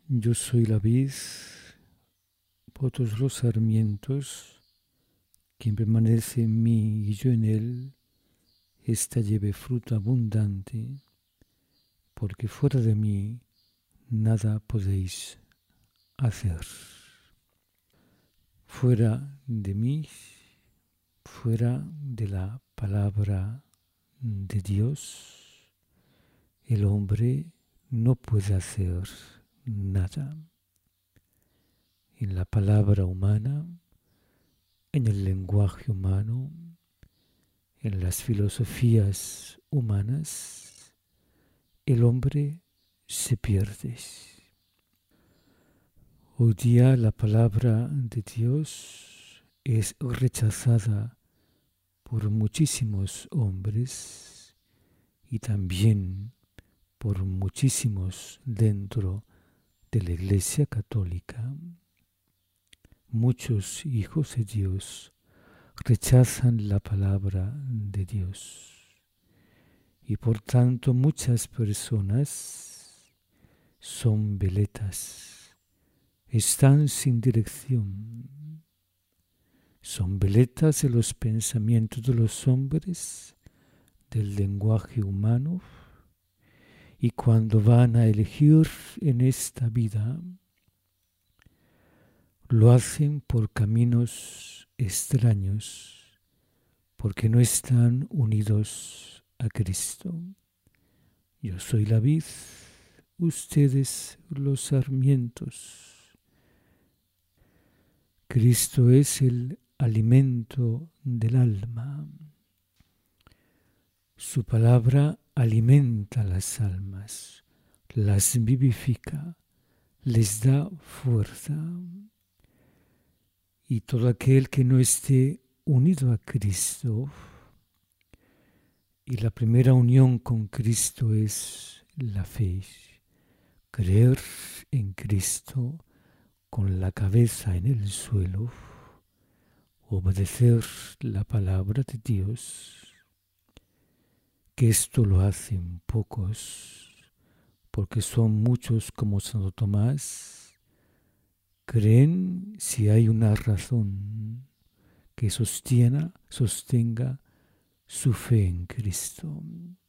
Yo soy la vid, vosotros los sarmientos, quien permanece en mí y yo en él, ésta lleve fruto abundante, porque fuera de mí nada podéis hacer. Fuera de mí, fuera de la palabra de Dios, el hombre no puede hacer nada. En la palabra humana, en el lenguaje humano, en las filosofías humanas, el hombre se pierde. Hoy día la palabra de Dios es rechazada por muchísimos hombres y también por muchísimos dentro de la Iglesia Católica. Muchos hijos de Dios rechazan la palabra de Dios y por tanto muchas personas son veletas, están sin dirección, son veletas de los pensamientos de los hombres, del lenguaje humano, y cuando van a elegir en esta vida, lo hacen por caminos extraños, porque no están unidos a Cristo. Yo soy la vid, ustedes los sarmientos. Cristo es el alimento del alma. Su palabra alimenta las almas, las vivifica, les da fuerza. Y todo aquel que no esté unido a Cristo, y la primera unión con Cristo es la fe, creer en Cristo con la cabeza en el suelo, obedecer la palabra de Dios, que esto lo hacen pocos, porque son muchos como Santo Tomás. Creen si hay una razón que sostenga su fe en Cristo.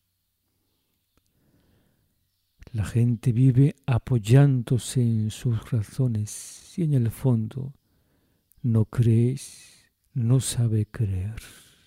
La gente vive apoyándose en sus razones y en el fondo no cree, no sabe creer.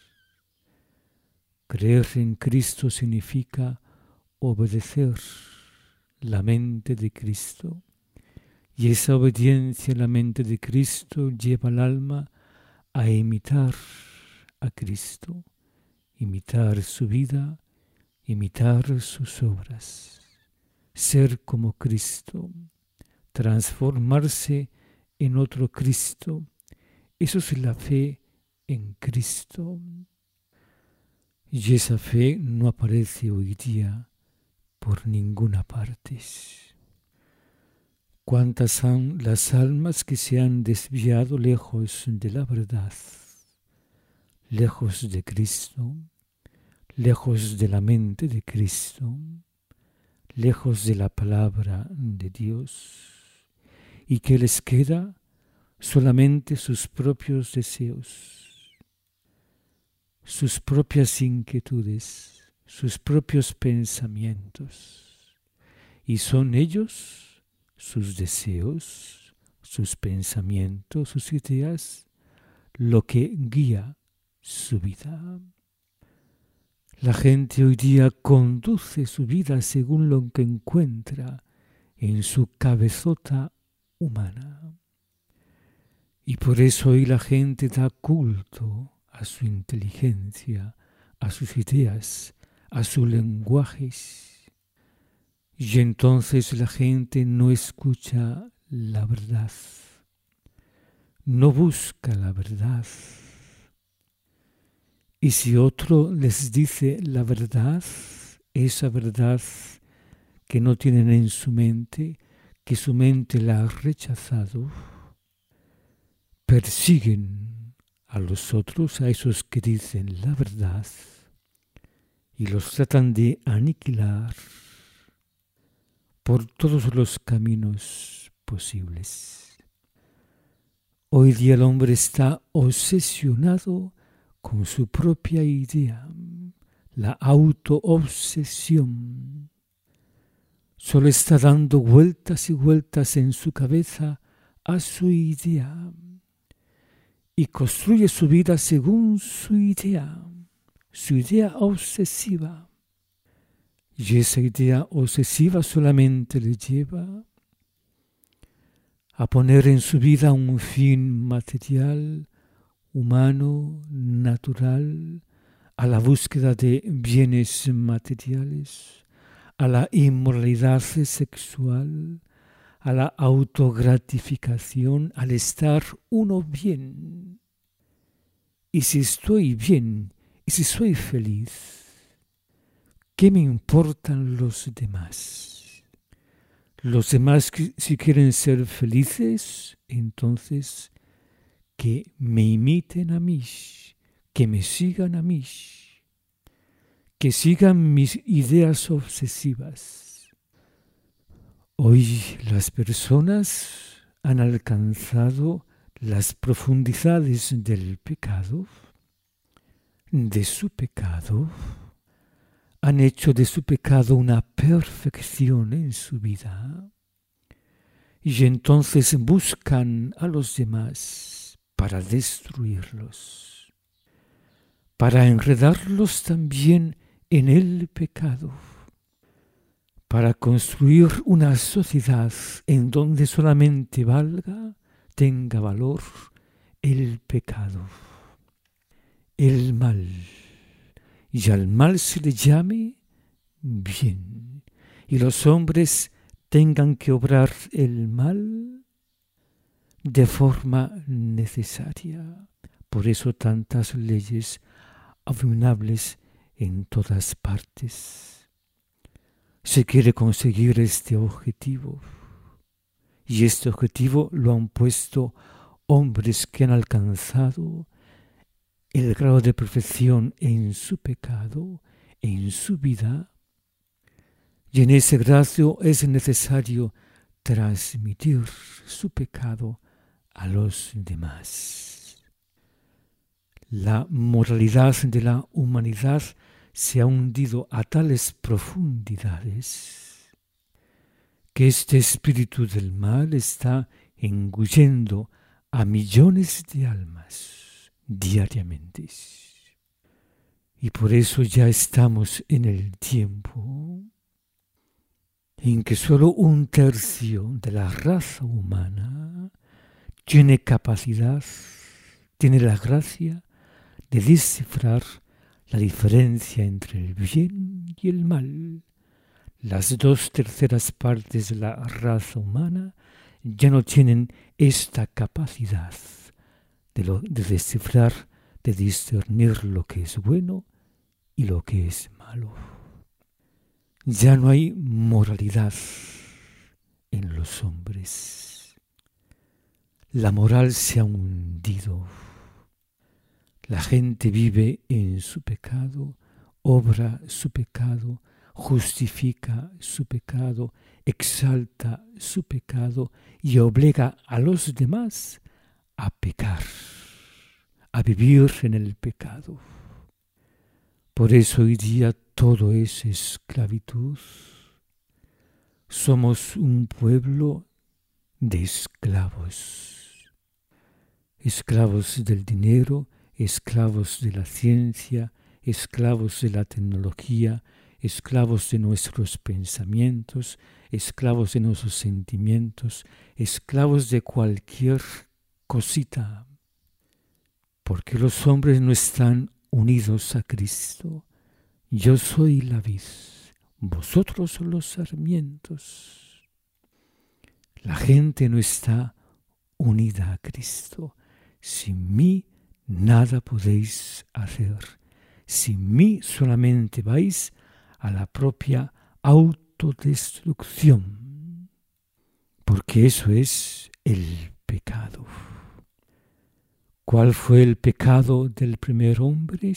Creer en Cristo significa obedecer la mente de Cristo. Y esa obediencia a la mente de Cristo lleva al alma a imitar a Cristo, imitar su vida, imitar sus obras, ser como Cristo, transformarse en otro Cristo. Eso es la fe en Cristo. Y esa fe no aparece hoy día por ninguna parte. ¿Cuántas son las almas que se han desviado lejos de la verdad, lejos de Cristo, lejos de la mente de Cristo, lejos de la palabra de Dios, y que les queda solamente sus propios deseos, sus propias inquietudes, sus propios pensamientos, y son ellos, sus deseos, sus pensamientos, sus ideas, lo que guía su vida. La gente hoy día conduce su vida según lo que encuentra en su cabezota humana. Y por eso hoy la gente da culto a su inteligencia, a sus ideas, a sus lenguajes. Y entonces la gente no escucha la verdad, no busca la verdad. Y si otro les dice la verdad, esa verdad que no tienen en su mente, que su mente la ha rechazado, persiguen a los otros, a esos que dicen la verdad, y los tratan de aniquilar, por todos los caminos posibles. Hoy día el hombre está obsesionado con su propia idea, la autoobsesión. Solo está dando vueltas y vueltas en su cabeza a su idea y construye su vida según su idea obsesiva. Y esa idea obsesiva solamente le lleva a poner en su vida un fin material, humano, natural, a la búsqueda de bienes materiales, a la inmoralidad sexual, a la autogratificación, al estar uno bien. Y si estoy bien, y si soy feliz, ¿qué me importan los demás? Los demás, si quieren ser felices, entonces que me imiten a mí, que me sigan a mí, que sigan mis ideas obsesivas. Hoy las personas han alcanzado las profundidades del pecado, de su pecado, han hecho de su pecado una perfección en su vida y entonces buscan a los demás para destruirlos, para enredarlos también en el pecado, para construir una sociedad en donde solamente tenga valor el pecado, el mal, y al mal se le llame bien, y los hombres tengan que obrar el mal de forma necesaria. Por eso tantas leyes abominables en todas partes. Se quiere conseguir este objetivo, y este objetivo lo han puesto hombres que han alcanzado el grado de perfección en su pecado, en su vida, y en ese grado es necesario transmitir su pecado a los demás. La moralidad de la humanidad se ha hundido a tales profundidades que este espíritu del mal está engullendo a millones de almas diariamente. Y por eso ya estamos en el tiempo en que solo 1/3 de la raza humana tiene capacidad, tiene la gracia de descifrar la diferencia entre el bien y el mal. Las 2/3 partes de la raza humana ya no tienen esta capacidad de descifrar, de discernir lo que es bueno y lo que es malo. Ya no hay moralidad en los hombres. La moral se ha hundido. La gente vive en su pecado, obra su pecado, justifica su pecado, exalta su pecado y obliga a los demás a pecar, a vivir en el pecado. Por eso hoy día todo es esclavitud. Somos un pueblo de esclavos. Esclavos del dinero, esclavos de la ciencia, esclavos de la tecnología, esclavos de nuestros pensamientos, esclavos de nuestros sentimientos, esclavos de cualquier cosita. Porque los hombres no están unidos a Cristo. Yo soy la vid, vosotros los sarmientos. La gente no está unida a Cristo. Sin mí nada podéis hacer. Sin mí solamente vais a la propia autodestrucción. Porque eso es el pecado. ¿Cuál fue el pecado del primer hombre?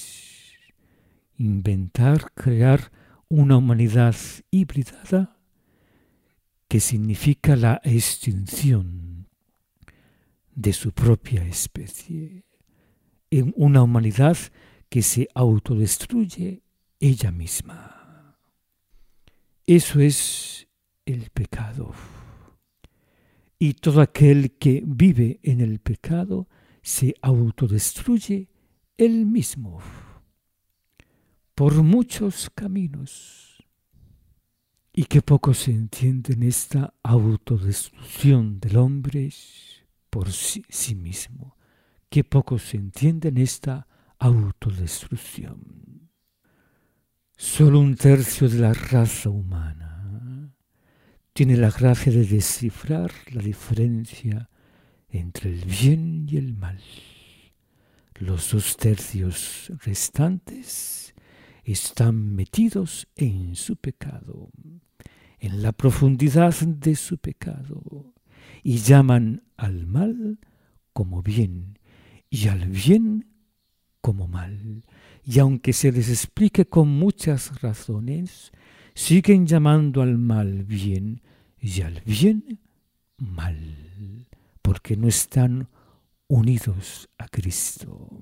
Inventar, crear una humanidad híbrida que significa la extinción de su propia especie, en una humanidad que se autodestruye ella misma. Eso es el pecado. Y todo aquel que vive en el pecado se autodestruye él mismo por muchos caminos. Y qué poco se entiende en esta autodestrucción del hombre por sí mismo. Qué poco se entiende en esta autodestrucción. Solo 1/3 de la raza humana tiene la gracia de descifrar la diferencia entre el bien y el mal. Los 2/3 restantes están metidos en su pecado, en la profundidad de su pecado, y llaman al mal como bien y al bien como mal. Y aunque se les explique con muchas razones, siguen llamando al mal bien y al bien mal, porque no están unidos a Cristo.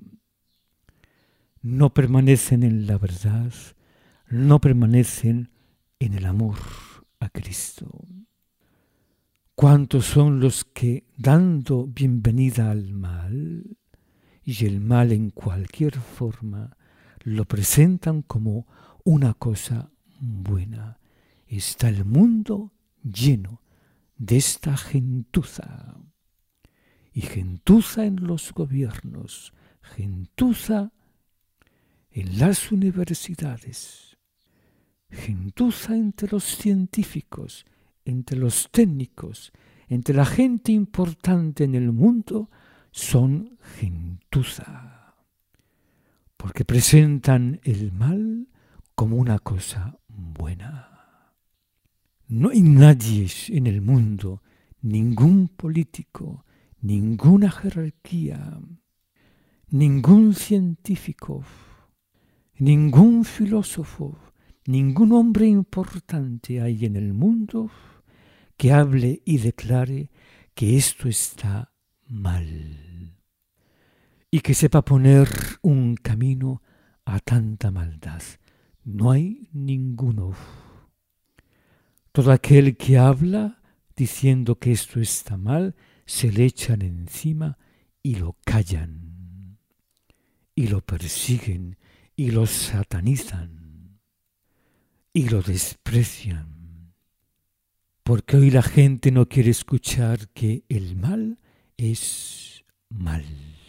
No permanecen en la verdad, no permanecen en el amor a Cristo. ¿Cuántos son los que, dando bienvenida al mal, y el mal en cualquier forma, lo presentan como una cosa buena? Está el mundo lleno de esta gentuza. Y gentuza en los gobiernos, gentuza en las universidades, gentuza entre los científicos, entre los técnicos, entre la gente importante en el mundo, son gentuza, porque presentan el mal como una cosa buena. No hay nadie en el mundo, ningún político, ninguna jerarquía, ningún científico, ningún filósofo, ningún hombre importante hay en el mundo que hable y declare que esto está mal y que sepa poner un camino a tanta maldad. No hay ninguno. Todo aquel que habla diciendo que esto está mal, se le echan encima y lo callan, y lo persiguen, y lo satanizan, y lo desprecian. Porque hoy la gente no quiere escuchar que el mal es mal.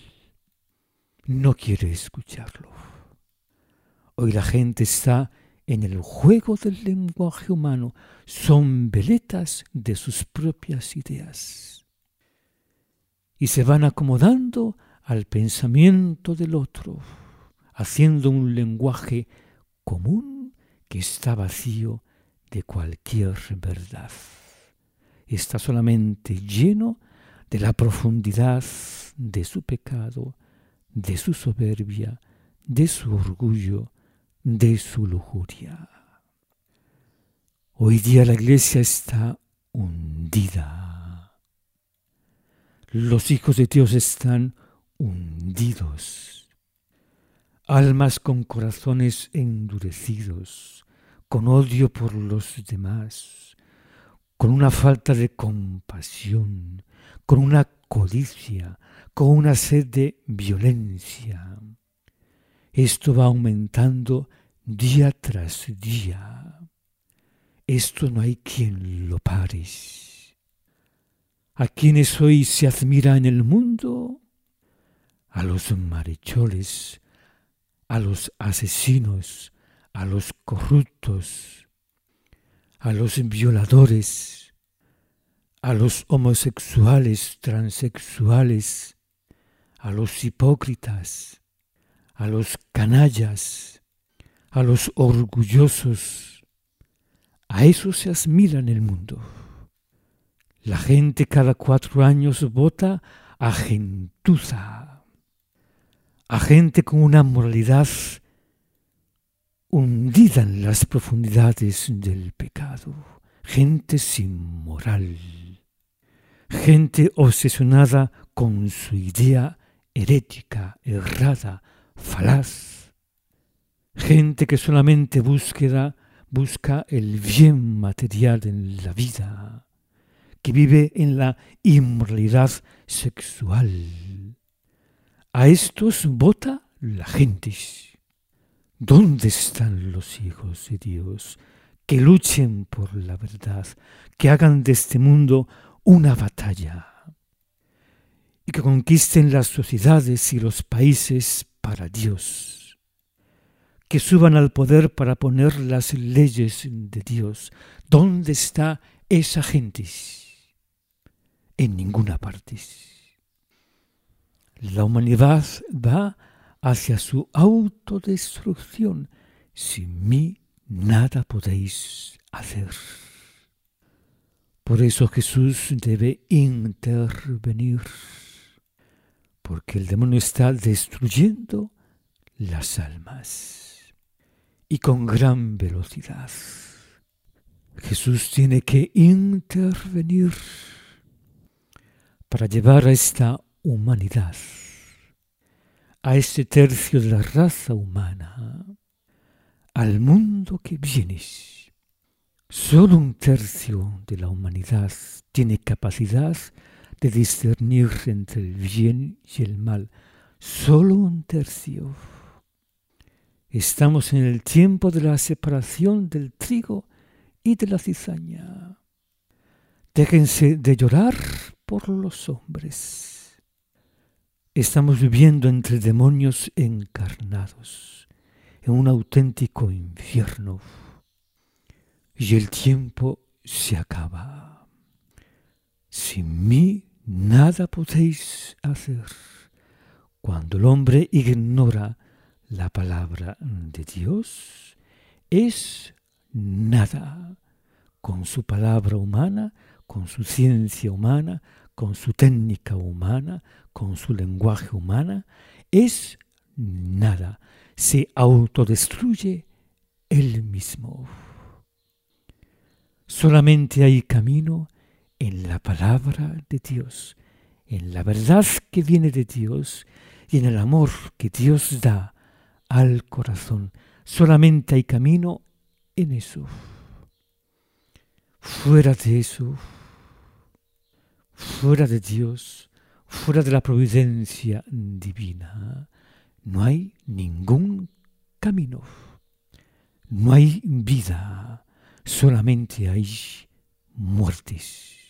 No quiere escucharlo. Hoy la gente está en el juego del lenguaje humano, son veletas de sus propias ideas. Y se van acomodando al pensamiento del otro, haciendo un lenguaje común que está vacío de cualquier verdad. Está solamente lleno de la profundidad de su pecado, de su soberbia, de su orgullo, de su lujuria. Hoy día la Iglesia está hundida. Los hijos de Dios están hundidos. Almas con corazones endurecidos, con odio por los demás, con una falta de compasión, con una codicia, con una sed de violencia. Esto va aumentando día tras día. Esto no hay quien lo pare. ¿A quiénes hoy se admira en el mundo? A los malhechores, a los asesinos, a los corruptos, a los violadores, a los homosexuales, transexuales, a los hipócritas, a los canallas, a los orgullosos. A eso se admira en el mundo. La gente cada 4 años vota a gentuza, a gente con una moralidad hundida en las profundidades del pecado. gente sin moral, gente obsesionada con su idea herética, errada, falaz, gente que solamente busca el bien material en la vida, que vive en la inmoralidad sexual. A estos vota la gente. ¿Dónde están los hijos de Dios que luchen por la verdad, que hagan de este mundo una batalla y que conquisten las sociedades y los países para Dios, que suban al poder para poner las leyes de Dios? ¿Dónde está esa gente? En ninguna parte. La humanidad va hacia su autodestrucción. Sin mí nada podéis hacer. Por eso Jesús debe intervenir, porque el demonio está destruyendo las almas y con gran velocidad. Jesús tiene que intervenir para llevar a esta humanidad, a este tercio de la raza humana, al mundo que viene. Solo un tercio de la humanidad tiene capacidad de discernir entre el bien y el mal. Solo un tercio. Estamos en el tiempo de la separación del trigo y de la cizaña. Déjense de llorar por los hombres. Estamos viviendo entre demonios encarnados, en un auténtico infierno. Y el tiempo se acaba. Sin mí nada podéis hacer. Cuando el hombre ignora la palabra de Dios, es nada. Con su palabra humana, con su ciencia humana, con su técnica humana, con su lenguaje humana, es nada. Se autodestruye él mismo. Solamente hay camino en la palabra de Dios, en la verdad que viene de Dios y en el amor que Dios da al corazón. Solamente hay camino en eso. Fuera de eso, fuera de Dios, fuera de la providencia divina, no hay ningún camino, no hay vida, solamente hay muertes.